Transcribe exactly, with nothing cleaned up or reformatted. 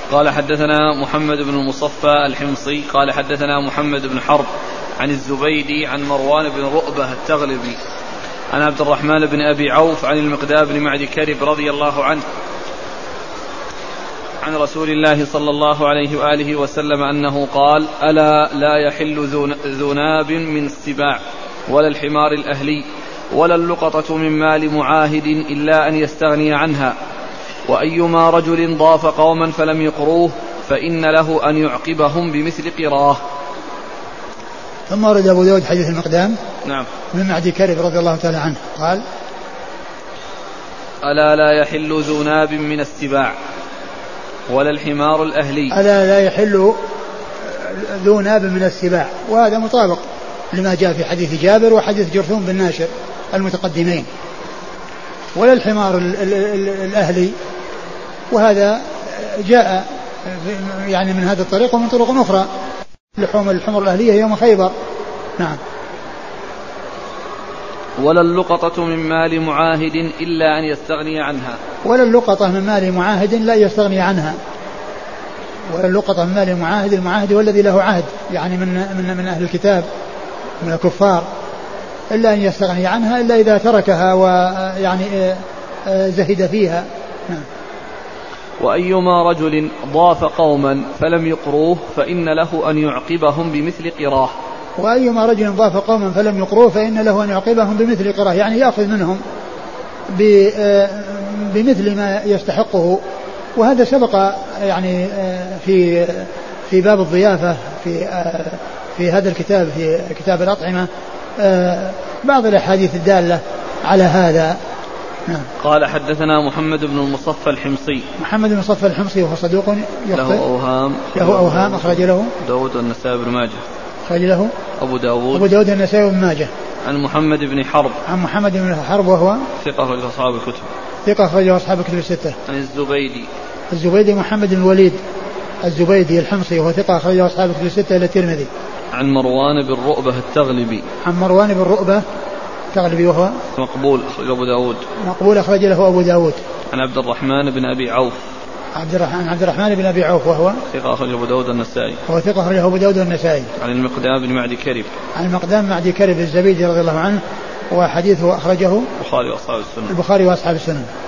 قال حدثنا محمد بن المصفى الحمصي قال حدثنا محمد بن حرب عن الزبيدي عن مروان بن رؤبة التغلبي عن عبد الرحمن بن أبي عوف عن المقداد بن معد كرب رضي الله عنه عن رسول الله صلى الله عليه وآله وسلم أنه قال: ألا لا يحل ذو ناب من السباع ولا الحمار الأهلي ولا اللقطة من مال معاهد إلا أن يستغني عنها، وأيما رجل ضاف قوما فلم يقروه فإن له أن يعقبهم بمثل قراه. ثم ورد أبو داود حديث المقدام نعم من معد كرب رضي الله تعالى عنه قال: ألا لا يحل ذو ناب من السباع ولا الحمار الأهلي ألا لا يحل ذو ناب من السباع، وهذا مطابق لما جاء في حديث جابر وحديث جرثوم بن ناشر المتقدمين. ولا الحمار الأهلي، وهذا جاء يعني من هذا الطريق ومن طرق أخرى. لحوم الحمر الأهلية يوم خيبر. نعم. ولا اللقطة من مال معاهد إلا أن يستغني عنها. ولا اللقطة من مال معاهد لا يستغني عنها. ولا اللقطة من مال معاهد، المعاهد هو الذي له عهد يعني من من من أهل الكتاب من الكفار، إلا أن يستغني عنها إلا إذا تركها ويعني زهد فيها. نعم. وأيما رجل ضاف قوما فلم يقروه فإن له أن يعقبهم بمثل قراه. وأيما رجل ضاف قوما فلم يقروه فإن له أن يعقبهم بمثل قراه، يعني يأخذ منهم بمثل ما يستحقه. وهذا سبق يعني في في باب الضيافة في في هذا الكتاب، في كتاب الأطعمة، بعض الأحاديث الدالة على هذا. نعم. قال حدثنا محمد بن المصفى الحمصي. محمد بن المصفى الحمصي وهو صدوق له أوهام له أوهام أخرج له داود والنسائي بن ماجه. أخرج له أبو داود أبو داود النسائي بن ماجه. عن محمد بن حرب عن محمد بن حرب وهو ثقة أخرج أصحاب الكتب. ثقة أخرج أصحاب الكتب الستة. عن الزبيدي الزبيدي محمد بن الوليد الزبيدي الحمصي وهو ثقة أخرج أصحاب الكتب الستة إلى الترمذي. عن مروان بن رؤبة التغلبي. عن مروان بن رؤبة التغلبي وهو مقبول أخرج أبو داود. مقبول أخرج له أبو داود. عن عبد الرحمن بن أبي عوف. عبد الرحمن عبد الرحمن بن أبي عوف وهو ثقة أخرج أبو داود النسائي. هو ثقة أخرج أبو داود النسائي. عن المقدام بن معد كرب. عن المقدام بن معد كرب الزبيدي رضي الله عنه، وحديثه أخرجه البخاري وأصحاب السنن. البخاري وأصحاب السنن.